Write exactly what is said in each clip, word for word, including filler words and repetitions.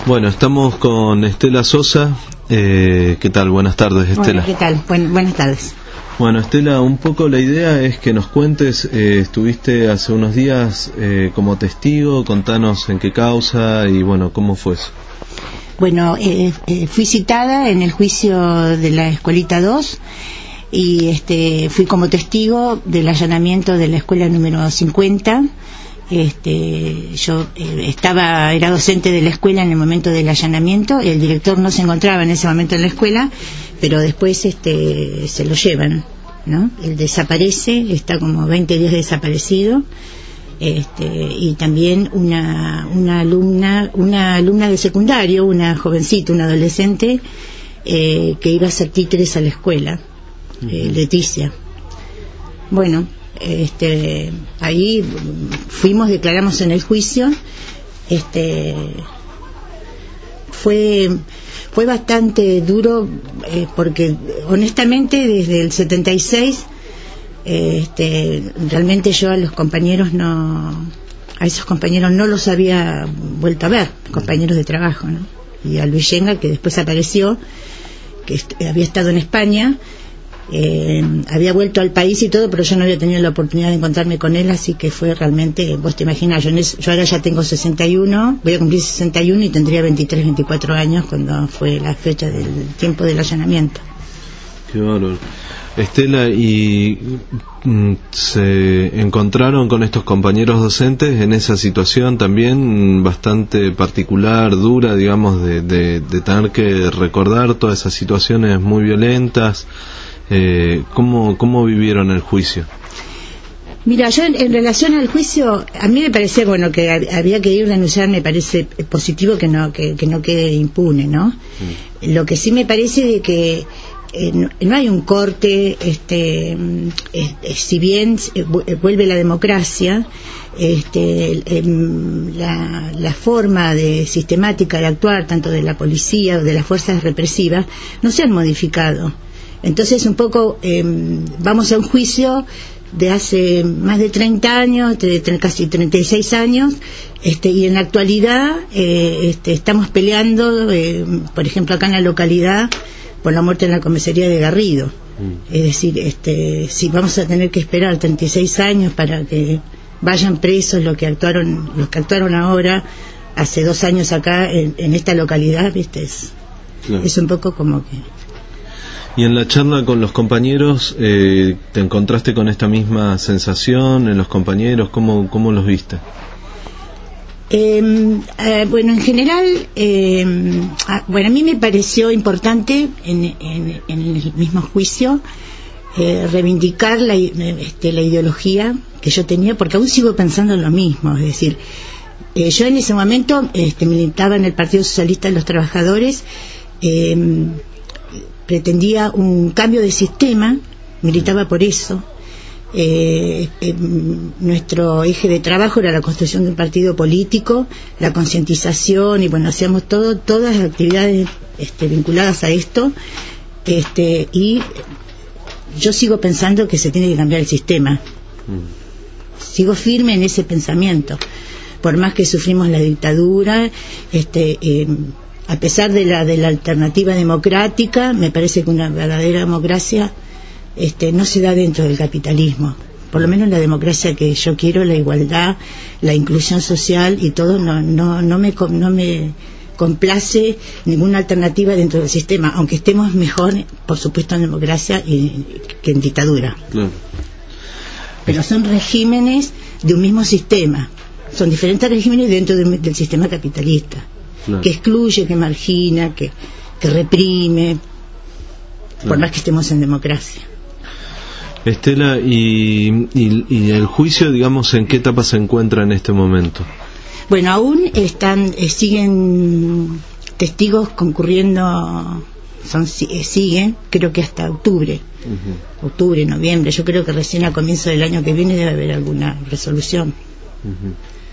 Bueno, estamos con Estela Sosa. Eh, ¿Qué tal? Buenas tardes, Estela. Bueno, ¿qué tal? Buen, buenas tardes. Bueno, Estela, un poco la idea es que nos cuentes, eh, estuviste hace unos días eh, como testigo, contanos en qué causa y bueno, ¿cómo fue eso? Bueno, eh, eh, fui citada en el juicio de la Escuelita dos y este, fui como testigo del allanamiento de la escuela número cincuenta. Este, yo eh, estaba, era docente de la escuela en el momento del allanamiento. El director no se encontraba en ese momento en la escuela, pero después este, se lo llevan, ¿no? Él desaparece, está como veinte días desaparecido. Este, y también una, una alumna, una alumna de secundario, una jovencita, una adolescente, eh, que iba a hacer títeres a la escuela, uh-huh. eh, Leticia. Bueno, este, ahí fuimos, declaramos en el juicio. Este, fue, fue bastante duro, eh, porque honestamente desde el setenta y seis Este, realmente yo a los compañeros no, a esos compañeros no los había vuelto a ver, compañeros de trabajo, ¿no? Y a Luis Yenga, que después apareció, que est- había estado en España, eh, había vuelto al país y todo, pero yo no había tenido la oportunidad de encontrarme con él, así que fue realmente, vos te imaginas, yo, en eso, yo ahora ya tengo sesenta y uno, voy a cumplir sesenta y uno y tendría veintitrés, veinticuatro años cuando fue la fecha del tiempo del allanamiento. Qué bárbaro. Estela, ¿y mm, se encontraron con estos compañeros docentes en esa situación también bastante particular, dura, digamos, de, de, de tener que recordar todas esas situaciones muy violentas? Eh, ¿cómo, ¿Cómo vivieron el juicio? Mira, yo en, en relación al juicio, a mí me parece, bueno, que hab- había que ir a denunciar, me parece positivo que no, que, que no quede impune, ¿no? Mm. Lo que sí me parece de que Eh, no, no hay un corte, este, eh, eh, si bien eh, vuelve la democracia, este, eh, la, la forma de sistemática de actuar tanto de la policía o de las fuerzas represivas no se han modificado. Entonces un poco eh, vamos a un juicio de hace más de treinta años, de, de casi treinta y seis años, este, y en la actualidad eh, este, estamos peleando, eh, por ejemplo acá en la localidad, por la muerte en la comisaría de Garrido. Mm. Es decir, este, si vamos a tener que esperar treinta y seis años para que vayan presos los que actuaron, los que actuaron ahora, hace dos años acá en, en esta localidad, viste, es, claro. Es un poco como que. Y en la charla con los compañeros, eh, ¿te encontraste con esta misma sensación en los compañeros? ¿Cómo, cómo los viste? Eh, eh, bueno, en general, eh, ah, bueno, a mí me pareció importante en, en, en el mismo juicio eh, reivindicar la, este, la ideología que yo tenía, porque aún sigo pensando en lo mismo. Es decir, eh, yo en ese momento este, militaba en el Partido Socialista de los Trabajadores, eh, pretendía un cambio de sistema, militaba por eso. Eh, eh, nuestro eje de trabajo era la construcción de un partido político, la concientización y bueno, hacíamos todo, todas las actividades este, vinculadas a esto, este, y yo sigo pensando que se tiene que cambiar el sistema. Mm. Sigo firme en ese pensamiento, por más que sufrimos la dictadura, este, eh, a pesar de la, de la alternativa democrática, me parece que una verdadera democracia Este, no se da dentro del capitalismo. Por lo menos la democracia que yo quiero, la igualdad, la inclusión social y todo, no, no, no, me, no me complace ninguna alternativa dentro del sistema, aunque estemos mejor, por supuesto, en democracia y, que en dictadura. Claro. Pero son regímenes de un mismo sistema, son diferentes regímenes dentro de, del sistema capitalista, claro. Que excluye, que margina, que, que reprime, claro. Por más que estemos en democracia. Estela, y, y, y el juicio, digamos, ¿en qué etapa se encuentra en este momento? Bueno, aún están, eh, siguen testigos concurriendo, son, eh, siguen, creo que hasta octubre, uh-huh. octubre, noviembre. Yo creo que recién a comienzo del año que viene debe haber alguna resolución. Uh-huh.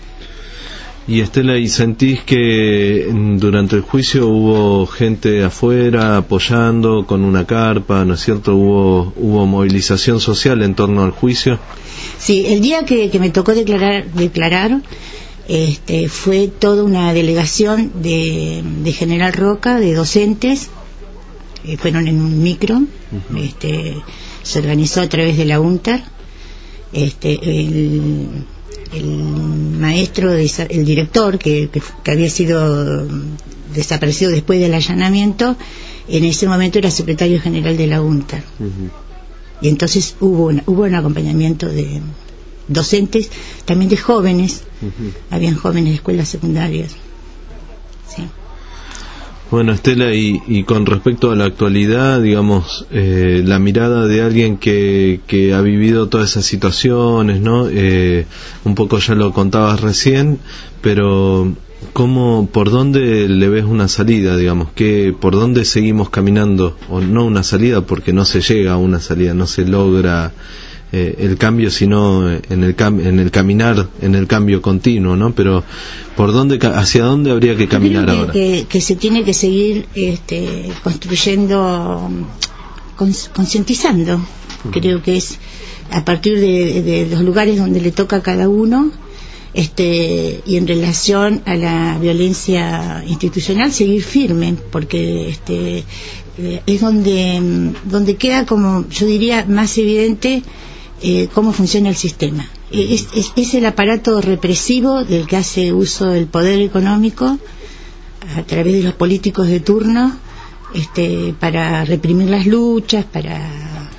Y Estela, ¿y sentís que durante el juicio hubo gente afuera apoyando con una carpa, ¿no es cierto? ¿Hubo, hubo movilización social en torno al juicio? Sí, el día que, que me tocó declarar, declarar este, fue toda una delegación de, de General Roca, de docentes, eh, fueron en un micro, uh-huh. este, se organizó a través de la UNTAR, este, el, el maestro, de, el director que, que, que había sido desaparecido después del allanamiento, en ese momento era secretario general de la UNTAR. Uh-huh. Y entonces hubo un, hubo un acompañamiento de docentes, también de jóvenes, uh-huh. habían jóvenes de escuelas secundarias. Sí. Bueno, Estela, y, y con respecto a la actualidad, digamos, eh, la mirada de alguien que, que ha vivido todas esas situaciones, ¿no? Eh, un poco ya lo contabas recién, pero ¿cómo, por dónde le ves una salida, digamos? ¿Qué, por dónde seguimos caminando? O no una salida, porque no se llega a una salida, no se logra eh, el cambio, sino en el cam- en el caminar, en el cambio continuo, ¿no? Pero ¿por dónde, hacia dónde habría que caminar Creo que, ahora? Que, que se tiene que seguir este, construyendo, cons- concientizando. Uh-huh. Creo que es a partir de, de los lugares donde le toca a cada uno. Este, y en relación a la violencia institucional, seguir firme, porque este, eh, es donde, donde queda, como yo diría, más evidente eh, cómo funciona el sistema. Es, es, es el aparato represivo del que hace uso el poder económico a través de los políticos de turno, este, para reprimir las luchas, para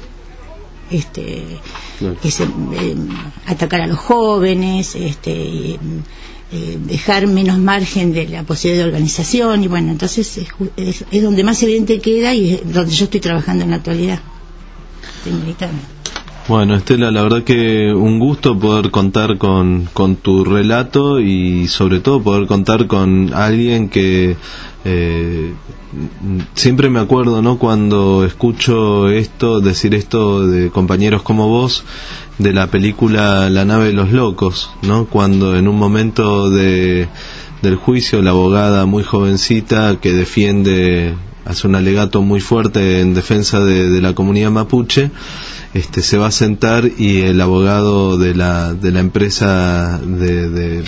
este claro. ese, eh, atacar a los jóvenes, este, eh, eh, dejar menos margen de la posibilidad de organización, y bueno, entonces es, es, es donde más evidente queda y es donde yo estoy trabajando en la actualidad. Estoy militando. Bueno, Estela, la verdad que un gusto poder contar con, con tu relato y sobre todo poder contar con alguien que eh, siempre me acuerdo, ¿no?, cuando escucho esto, decir esto de compañeros como vos, de la película La nave de los locos, ¿no?, cuando en un momento de, del juicio la abogada muy jovencita que defiende, hace un alegato muy fuerte en defensa de, de la comunidad mapuche, este, se va a sentar y el abogado de la de la empresa de, de,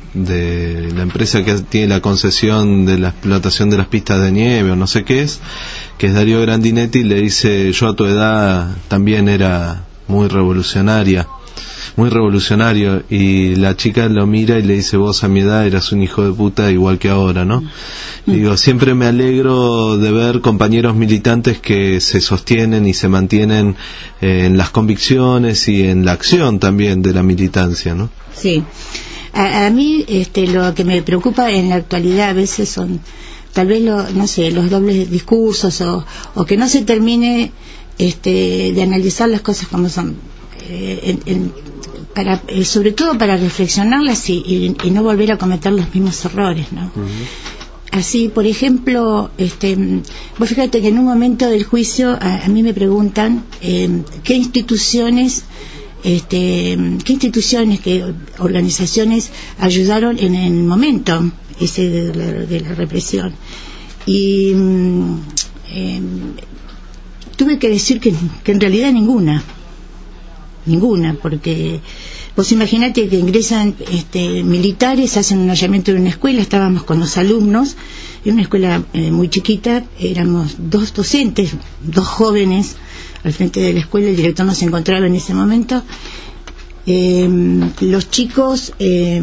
de la empresa que tiene la concesión de la explotación de las pistas de nieve o no sé qué es, que es Darío Grandinetti, le dice: yo a tu edad también era muy revolucionaria, muy revolucionario, y la chica lo mira y le dice: vos a mi edad eras un hijo de puta igual que ahora, ¿no? Mm. Digo, siempre me alegro de ver compañeros militantes que se sostienen y se mantienen eh, en las convicciones y en la acción también de la militancia, ¿no? Sí. A, a mí este, lo que me preocupa en la actualidad a veces son tal vez lo, no sé, los dobles discursos o, o que no se termine este, de analizar las cosas como son. Eh, en, en, para, eh, sobre todo para reflexionarlas y, y, y no volver a cometer los mismos errores, ¿no? Uh-huh. Así, por ejemplo, este, vos fíjate que en un momento del juicio a, a mí me preguntan eh, qué instituciones, este, qué instituciones, qué organizaciones ayudaron en el momento ese de la, de la represión, y eh, tuve que decir que, que en realidad ninguna. Ninguna, porque vos imaginate que ingresan este, militares, hacen un allanamiento en una escuela, estábamos con los alumnos, en una escuela eh, muy chiquita, éramos dos docentes, dos jóvenes al frente de la escuela, el director no se encontraba en ese momento, eh, los chicos, eh,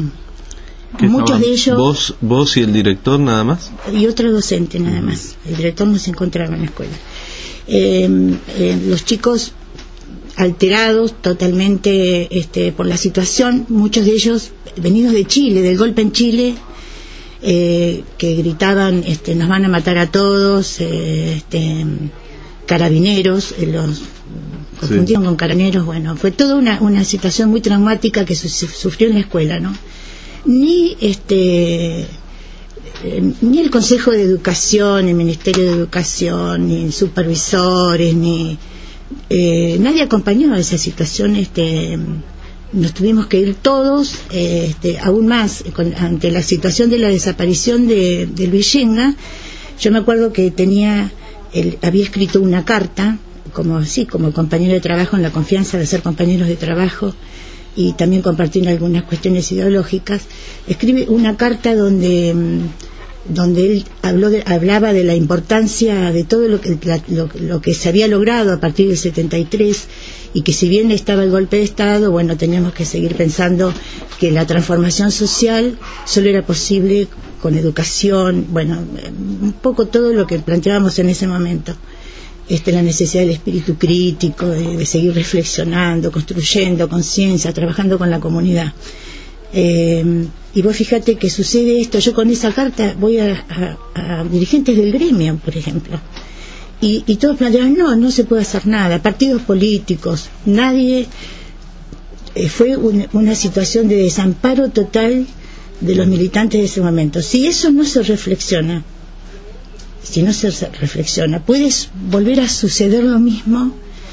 muchos de ellos... ¿Vos, vos y el director nada más? Y otro docente nada más, el director no se encontraba en la escuela. Eh, eh, los chicos alterados totalmente este, por la situación, muchos de ellos venidos de Chile, del golpe en Chile, eh, que gritaban este, nos van a matar a todos, eh, este, carabineros, eh, los confundieron sí. con carabineros. Bueno, fue toda una, una situación muy traumática que su, sufrió en la escuela, ¿no? Ni este eh, ni el Consejo de Educación, el Ministerio de Educación, ni supervisores, ni Eh, nadie acompañó a esa situación. Este, nos tuvimos que ir todos, eh, este, aún más con, ante la situación de la desaparición de, de Luis Yenga. Yo me acuerdo que tenía, él había escrito una carta como sí, como compañero de trabajo, en la confianza de ser compañeros de trabajo, y también compartiendo algunas cuestiones ideológicas, escribe una carta donde donde él habló de, hablaba de la importancia de todo lo que, la, lo, lo que se había logrado a partir del setenta y tres, y que si bien estaba el golpe de Estado, bueno, teníamos que seguir pensando que la transformación social solo era posible con educación, bueno, un poco todo lo que planteábamos en ese momento. Este, la necesidad del espíritu crítico, de, de seguir reflexionando, construyendo conciencia, trabajando con la comunidad. Eh, y vos fíjate que sucede esto. Yo con esa carta voy a, a, a dirigentes del gremio, por ejemplo, y, y todos plantean, no, no se puede hacer nada, partidos políticos, nadie. Eh, fue un, una situación de desamparo total de los militantes de ese momento. Si eso no se reflexiona, si no se reflexiona, puedes volver a suceder lo mismo,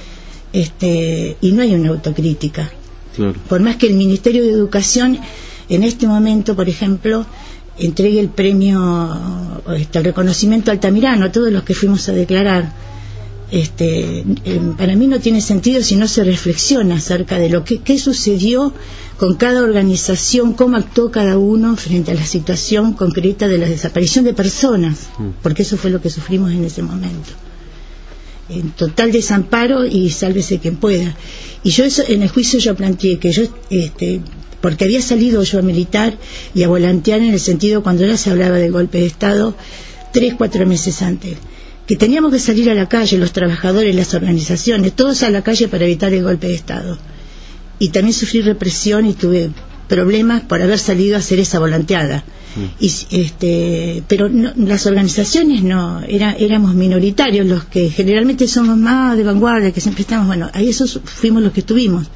este, y no hay una autocrítica. Claro. Por más que el Ministerio de Educación en este momento, por ejemplo, entregue el premio, este, el reconocimiento Altamirano a todos los que fuimos a declarar, este, eh, para mí no tiene sentido si no se reflexiona acerca de lo que qué sucedió con cada organización, cómo actuó cada uno frente a la situación concreta de la desaparición de personas, porque eso fue lo que sufrimos en ese momento, en total desamparo y sálvese quien pueda. Y yo eso, en el juicio yo planteé que yo, este, porque había salido yo a militar y a volantear en el sentido cuando ya se hablaba del golpe de Estado, tres, cuatro meses antes, que teníamos que salir a la calle, los trabajadores, las organizaciones, todos a la calle para evitar el golpe de Estado. Y también sufrí represión y tuve problemas por haber salido a hacer esa volanteada. Mm. Y, este, pero no, las organizaciones no, era, éramos minoritarios, los que generalmente somos más de vanguardia, que siempre estamos, bueno, ahí esos fuimos los que estuvimos.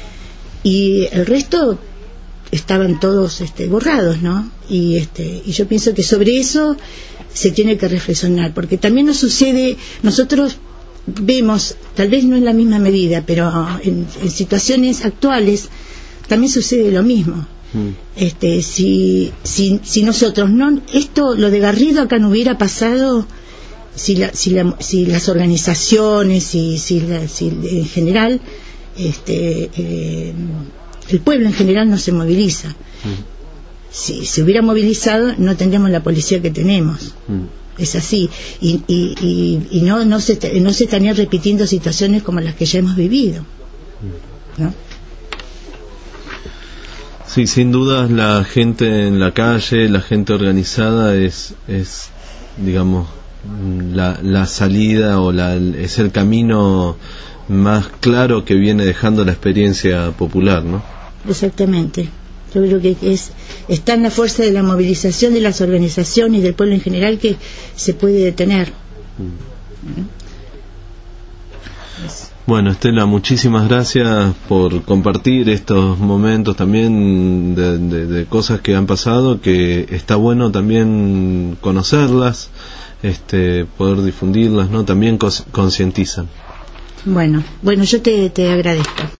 Y el resto estaban todos este, borrados, ¿no? Y, este, y yo pienso que sobre eso se tiene que reflexionar, porque también nos sucede, nosotros vemos, tal vez no en la misma medida, pero en, en situaciones actuales también sucede lo mismo. Mm. Este, si, si, si nosotros no, esto, lo de Garrido acá no hubiera pasado, si, la, si, la, si las organizaciones, si, si, la, si en general, este, eh, el pueblo en general no se moviliza. Mm. Si se hubiera movilizado, no tendríamos la policía que tenemos. Mm. Es así, y, y, y, y no, no, se, no se estarían repitiendo situaciones como las que ya hemos vivido, ¿no? Sí, sin duda la gente en la calle, la gente organizada es, es digamos, la, la salida o la, es el camino más claro que viene dejando la experiencia popular, ¿no? Exactamente. Yo creo que es, está en la fuerza de la movilización de las organizaciones y del pueblo en general que se puede detener. Bueno, Estela, muchísimas gracias por compartir estos momentos también de, de, de cosas que han pasado, que está bueno también conocerlas, este, poder difundirlas, ¿no? También concientizan. Bueno, bueno, yo te, te agradezco.